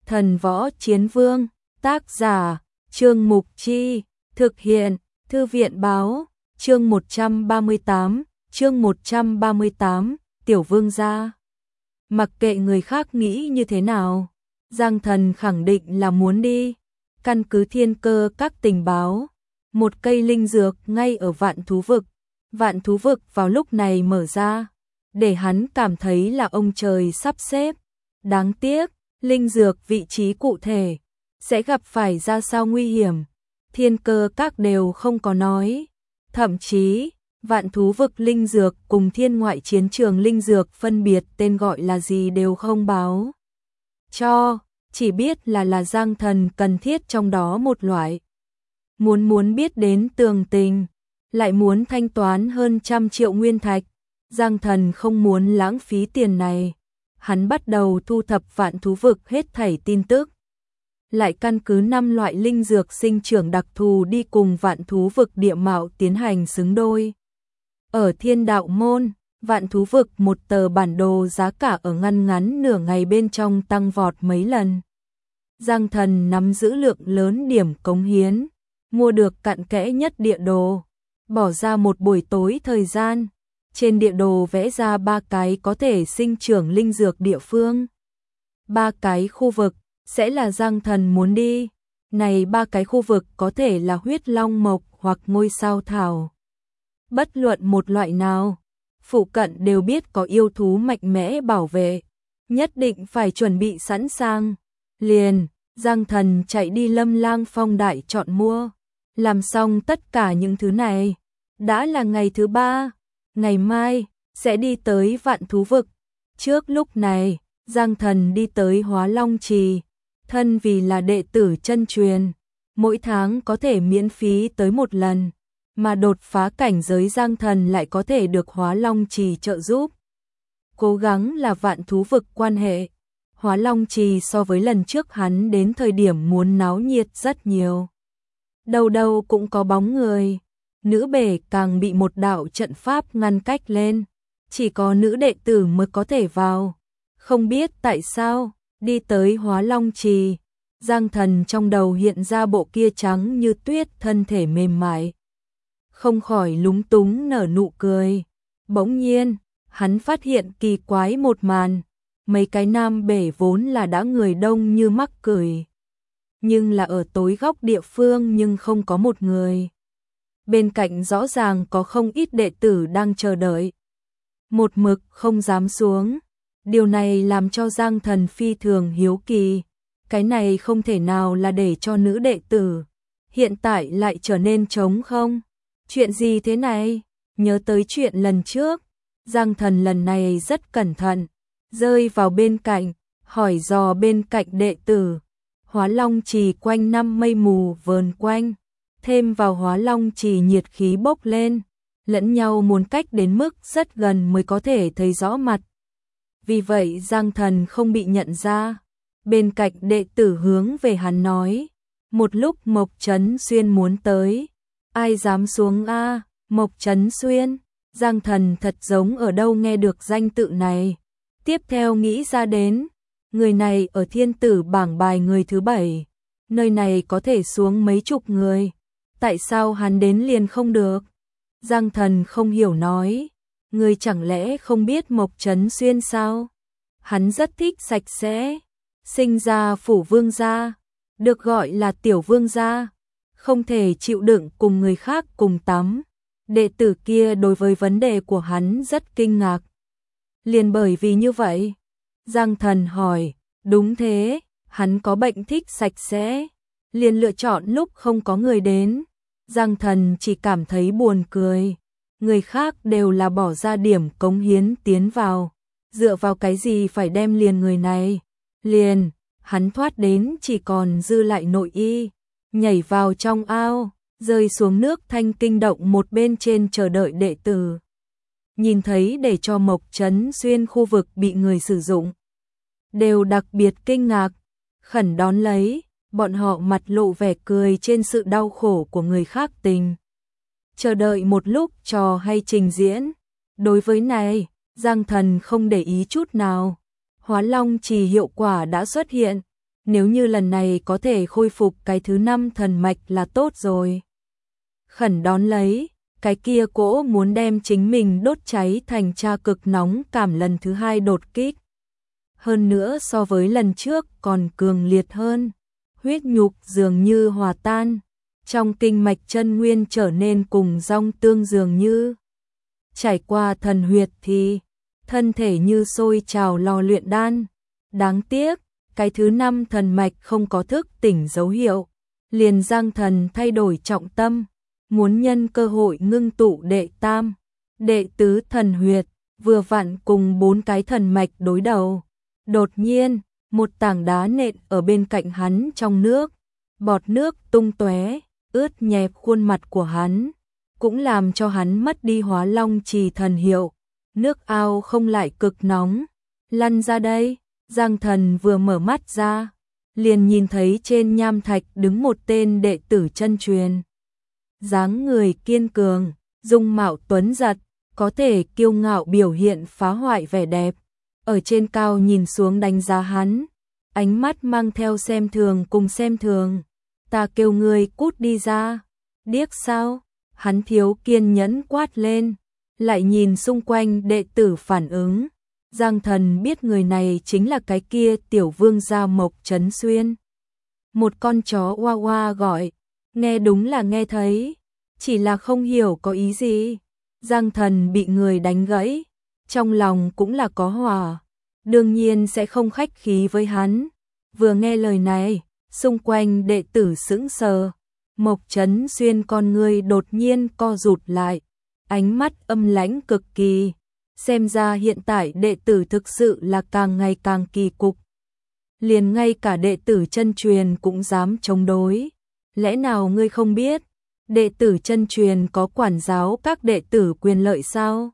Thần Võ Chiến Vương, tác giả, Trương Mục Chi, thực hiện, Thư viện Báo, chương 138, Tiểu Vương gia. Mặc kệ người khác nghĩ như thế nào, Giang Thần khẳng định là muốn đi. Căn cứ Thiên Cơ các tình báo, một cây linh dược ngay ở Vạn Thú Vực. Vạn Thú Vực vào lúc này mở ra, để hắn cảm thấy là ông trời sắp xếp. Đáng tiếc, linh dược vị trí cụ thể sẽ gặp phải ra sao nguy hiểm, Thiên Cơ các đều không có nói. Thậm chí, Vạn Thú Vực linh dược cùng Thiên Ngoại Chiến Trường linh dược phân biệt tên gọi là gì đều không báo cho, chỉ biết là Giang Thần cần thiết trong đó một loại. Muốn biết đến tường tình, lại muốn thanh toán hơn 100 triệu nguyên thạch, Giang Thần không muốn lãng phí tiền này. Hắn bắt đầu thu thập Vạn Thú Vực hết thảy tin tức, lại căn cứ 5 loại linh dược sinh trưởng đặc thù đi cùng Vạn Thú Vực địa mạo tiến hành xứng đôi. Ở Thiên Đạo Môn, Vạn Thú Vực một tờ bản đồ giá cả ở ngắn nửa ngày bên trong tăng vọt mấy lần. Giang Thần nắm giữ lượng lớn điểm cống hiến, mua được cặn kẽ nhất địa đồ, bỏ ra một buổi tối thời gian. Trên địa đồ vẽ ra 3 cái có thể sinh trưởng linh dược địa phương. 3 cái khu vực sẽ là Giang Thần muốn đi. Này 3 cái khu vực có thể là huyết long mộc hoặc ngôi sao thảo. Bất luận một loại nào, phụ cận đều biết có yêu thú mạnh mẽ bảo vệ, nhất định phải chuẩn bị sẵn sàng. Liền, Giang Thần chạy đi Lâm Lang Phong Đại chọn mua. Làm xong tất cả những thứ này, đã là ngày thứ 3. Ngày mai, sẽ đi tới Vạn Thú Vực. Trước lúc này, Giang Thần đi tới Hóa Long Trì, thân vì là đệ tử chân truyền, mỗi tháng có thể miễn phí tới một lần, mà đột phá cảnh giới Giang Thần lại có thể được Hóa Long Trì trợ giúp. Cố gắng là Vạn Thú Vực quan hệ, Hóa Long Trì so với lần trước hắn đến thời điểm muốn náo nhiệt rất nhiều. Đầu đầu cũng có bóng người. Nữ bể càng bị một đạo trận pháp ngăn cách lên, chỉ có nữ đệ tử mới có thể vào. Không biết tại sao, đi tới Hóa Long Trì, Giang Thần trong đầu hiện ra bộ kia trắng như tuyết thân thể mềm mại. Không khỏi lúng túng nở nụ cười. Bỗng nhiên, hắn phát hiện kỳ quái một màn, mấy cái nam bể vốn là đã người đông như mắc cười. Nhưng là ở tối góc địa phương nhưng không có một người. Bên cạnh rõ ràng có không ít đệ tử đang chờ đợi. Một mực không dám xuống. Điều này làm cho Giang Thần phi thường hiếu kỳ. Cái này không thể nào là để cho nữ đệ tử. Hiện tại lại trở nên trống không. Chuyện gì thế này? Nhớ tới chuyện lần trước. Giang Thần lần này rất cẩn thận. Rơi vào bên cạnh, hỏi dò bên cạnh đệ tử. Hóa Long Trì quanh năm mây mù vờn quanh. Thêm vào Hóa Long Trì nhiệt khí bốc lên, lẫn nhau muốn cách đến mức rất gần mới có thể thấy rõ mặt. Vì vậy Giang Thần không bị nhận ra. Bên cạnh đệ tử hướng về hắn nói, một lúc Mộc Trấn Xuyên muốn tới. Ai dám xuống a? Mộc Trấn Xuyên. Giang Thần thật giống ở đâu nghe được danh tự này. Tiếp theo nghĩ ra đến, người này ở thiên tử bảng bài người thứ 7. Nơi này có thể xuống mấy chục người. Tại sao hắn đến liền không được? Giang Thần không hiểu nói. Người chẳng lẽ không biết Mộc Trấn Xuyên sao? Hắn rất thích sạch sẽ. Sinh ra phủ vương gia, được gọi là tiểu vương gia. Không thể chịu đựng cùng người khác cùng tắm. Đệ tử kia đối với vấn đề của hắn rất kinh ngạc. Liền bởi vì như vậy. Giang Thần hỏi, đúng thế, hắn có bệnh thích sạch sẽ. Liền lựa chọn lúc không có người đến. Giang Thần chỉ cảm thấy buồn cười. Người khác đều là bỏ ra điểm cống hiến tiến vào. Dựa vào cái gì phải đem liền người này? Liền, hắn thoát đến chỉ còn dư lại nội y. Nhảy vào trong ao, rơi xuống nước thanh kinh động một bên trên chờ đợi đệ tử. Nhìn thấy để cho Mộc Trấn Xuyên khu vực bị người sử dụng. Đều đặc biệt kinh ngạc, khẩn đón lấy. Bọn họ mặt lộ vẻ cười trên sự đau khổ của người khác tình. Chờ đợi một lúc trò hay trình diễn. Đối với này, Giang Thần không để ý chút nào. Hóa Long Trì hiệu quả đã xuất hiện. nếu như lần này có thể khôi phục cái thứ 5 thần mạch là tốt rồi. Khẩn đón lấy, cái kia cỗ muốn đem chính mình đốt cháy thành tra cực nóng cảm lần thứ 2 đột kích. Hơn nữa so với lần trước còn cường liệt hơn, huyết nhục dường như hòa tan, trong kinh mạch chân nguyên trở nên cùng rong tương dường như. Trải qua thần huyệt thì thân thể như sôi trào lò luyện đan. Đáng tiếc, cái thứ 5 thần mạch không có thức tỉnh dấu hiệu, liền Giang Thần thay đổi trọng tâm, muốn nhân cơ hội ngưng tụ đệ tam, đệ tứ thần huyệt, vừa vặn cùng 4 cái thần mạch đối đầu. Đột nhiên, một tảng đá nện ở bên cạnh hắn trong nước, bọt nước tung tóe, ướt nhẹp khuôn mặt của hắn, cũng làm cho hắn mất đi Hóa Long Trì thần hiệu. Nước ao không lại cực nóng, lăn ra đây. Giang Thần vừa mở mắt ra, liền nhìn thấy trên nham thạch đứng một tên đệ tử chân truyền. Dáng người kiên cường, dung mạo tuấn giật, có thể kiêu ngạo biểu hiện phá hoại vẻ đẹp. Ở trên cao nhìn xuống đánh giá hắn, ánh mắt mang theo xem thường cùng xem thường. Ta kêu ngươi cút đi ra, điếc sao? Hắn thiếu kiên nhẫn quát lên, lại nhìn xung quanh đệ tử phản ứng. Giang Thần biết người này chính là cái kia tiểu vương gia Mộc Chấn Xuyên. Một con chó oa oa gọi, nghe đúng là nghe thấy, chỉ là không hiểu có ý gì. Giang Thần bị người đánh gãy, trong lòng cũng là có hỏa, đương nhiên sẽ không khách khí với hắn. Vừa nghe lời này, xung quanh đệ tử sững sờ, Mộc Chấn Xuyên con người đột nhiên co rụt lại, ánh mắt âm lãnh cực kỳ. Xem ra hiện tại đệ tử thực sự là càng ngày càng kỳ cục. Liền ngay cả đệ tử chân truyền cũng dám chống đối. Lẽ nào ngươi không biết, đệ tử chân truyền có quản giáo các đệ tử quyền lợi sao?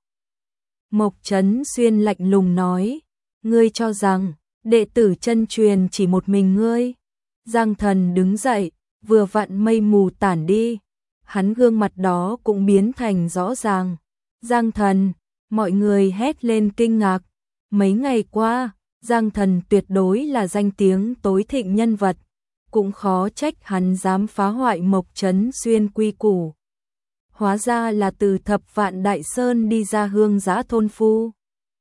Mộc Chấn Xuyên lạnh lùng nói, ngươi cho rằng đệ tử chân truyền chỉ một mình ngươi? Giang Thần đứng dậy, vừa vặn mây mù tản đi, hắn gương mặt đó cũng biến thành rõ ràng. Giang Thần, mọi người hét lên kinh ngạc. Mấy ngày qua, Giang Thần tuyệt đối là danh tiếng tối thịnh nhân vật, cũng khó trách hắn dám phá hoại Mộc Chấn Xuyên quy củ. Hóa ra là từ Thập Vạn Đại Sơn đi ra hương giã thôn phu.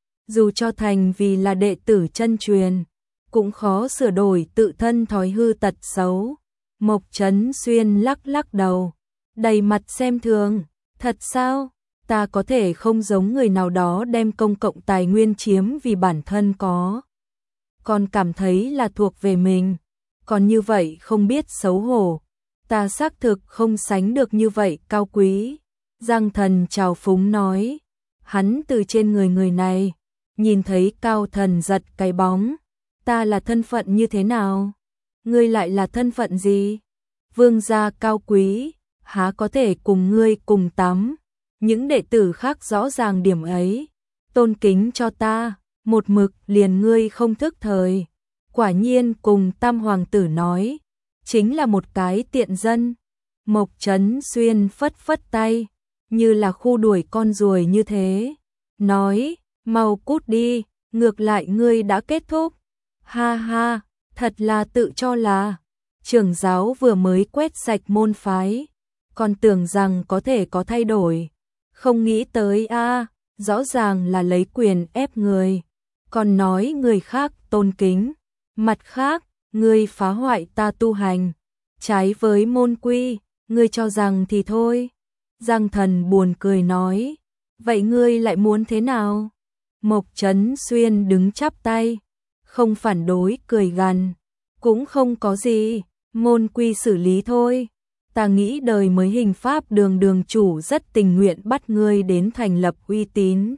Dù cho thành vì là đệ tử chân truyền, cũng khó sửa đổi tự thân thói hư tật xấu. Mộc Chấn Xuyên lắc lắc đầu, đầy mặt xem thường, thật sao? Ta có thể không giống người nào đó đem công cộng tài nguyên chiếm vì bản thân có. Còn cảm thấy là thuộc về mình. Còn như vậy không biết xấu hổ. Ta xác thực không sánh được như vậy cao quý. Giang Thần trào phúng nói. Hắn từ trên người này, nhìn thấy Cao Thần giật cái bóng. Ta là thân phận như thế nào? Ngươi lại là thân phận gì? Vương gia cao quý, há có thể cùng ngươi cùng tắm? Những đệ tử khác rõ ràng điểm ấy, tôn kính cho ta, một mực liền ngươi không thức thời. Quả nhiên cùng Tam Hoàng tử nói, chính là một cái tiện dân. Mộc Chấn Xuyên phất phất tay, như là khu đuổi con ruồi như thế. Nói, mau cút đi, ngược lại ngươi đã kết thúc. Ha ha, thật là tự cho là. Trưởng giáo vừa mới quét sạch môn phái, còn tưởng rằng có thể có thay đổi. Không nghĩ tới rõ ràng là lấy quyền ép người, còn nói người khác tôn kính. Mặt khác, ngươi phá hoại ta tu hành, trái với môn quy, ngươi cho rằng thì thôi. Giang Thần buồn cười nói, vậy ngươi lại muốn thế nào? Mộc Chấn Xuyên đứng chắp tay, không phản đối cười gằn, cũng không có gì, môn quy xử lý thôi. Ta nghĩ đời mới hình pháp đường chủ rất tình nguyện bắt ngươi đến thành lập uy tín.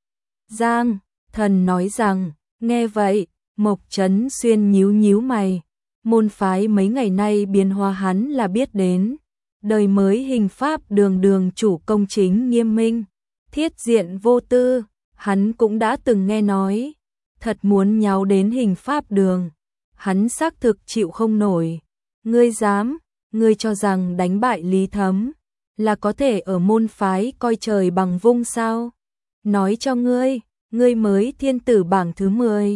Giang Thần nói rằng, nghe vậy, Mộc Chấn Xuyên nhíu mày, môn phái mấy ngày nay biến hóa hắn là biết đến. Đời mới hình pháp đường chủ công chính nghiêm minh, thiết diện vô tư, hắn cũng đã từng nghe nói. Thật muốn nháo đến hình pháp đường, hắn xác thực chịu không nổi. Ngươi dám, ngươi cho rằng đánh bại Lý Thấm là có thể ở môn phái coi trời bằng vung sao? Nói cho ngươi, ngươi mới thiên tử bảng thứ 10.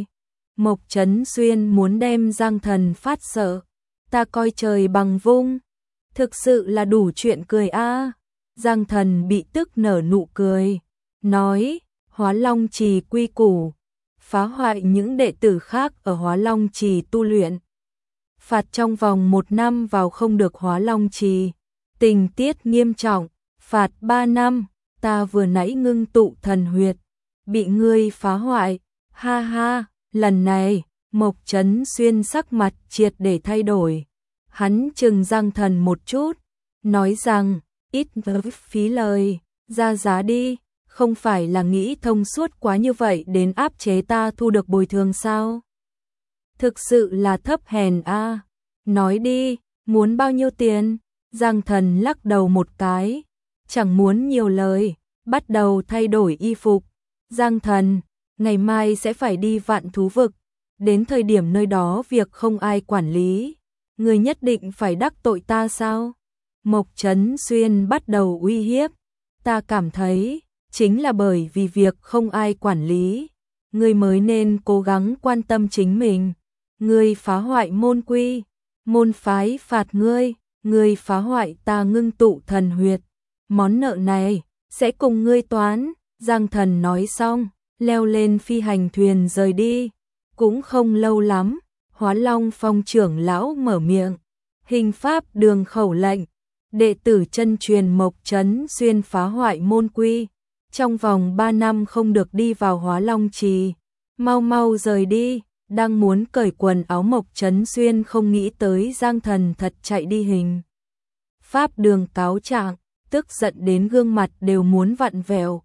Mộc Chấn Xuyên muốn đem Giang Thần phát sợ, ta coi trời bằng vung, thực sự là đủ chuyện cười a. Giang Thần bị tức nở nụ cười, nói, Hóa Long Trì quy củ, phá hoại những đệ tử khác ở Hóa Long Trì tu luyện. Phạt trong vòng 1 năm vào không được Hóa Long Trì, tình tiết nghiêm trọng, phạt 3 năm, ta vừa nãy ngưng tụ thần huyệt, bị ngươi phá hoại, ha ha, lần này, Mộc Chấn Xuyên sắc mặt triệt để thay đổi. Hắn chừng Giang Thần một chút, nói rằng, ít phí lời, ra giá đi, không phải là nghĩ thông suốt quá như vậy đến áp chế ta thu được bồi thường sao? Thực sự là thấp hèn a. Nói đi, muốn bao nhiêu tiền? Giang Thần lắc đầu một cái, chẳng muốn nhiều lời, bắt đầu thay đổi y phục. Giang Thần, ngày mai sẽ phải đi Vạn Thú Vực, đến thời điểm nơi đó việc không ai quản lý, người nhất định phải đắc tội ta sao? Mộc Chấn Xuyên bắt đầu uy hiếp, ta cảm thấy, chính là bởi vì việc không ai quản lý, ngươi mới nên cố gắng quan tâm chính mình. Ngươi phá hoại môn quy, môn phái phạt ngươi phá hoại ta ngưng tụ thần huyệt, món nợ này sẽ cùng ngươi toán. Giang Thần nói xong, leo lên phi hành thuyền rời đi. Cũng không lâu lắm, Hóa Long Phong trưởng lão mở miệng, hình pháp đường khẩu lệnh, đệ tử chân truyền Mộc Chấn Xuyên phá hoại môn quy, trong vòng 3 năm không được đi vào Hóa Long Trì, mau mau rời đi. Đang muốn cởi quần áo Mộc Chấn Xuyên không nghĩ tới Giang Thần thật chạy đi hình pháp đường cáo trạng, tức giận đến gương mặt đều muốn vặn vẹo.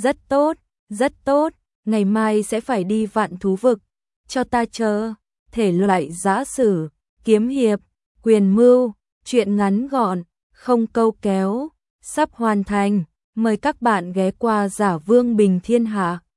Rất tốt, ngày mai sẽ phải đi Vạn Thú Vực, cho ta chờ. Thể loại giã sử, kiếm hiệp, quyền mưu, truyện ngắn gọn, không câu kéo, sắp hoàn thành. Mời các bạn ghé qua Giả Vương Bình Thiên Hạ.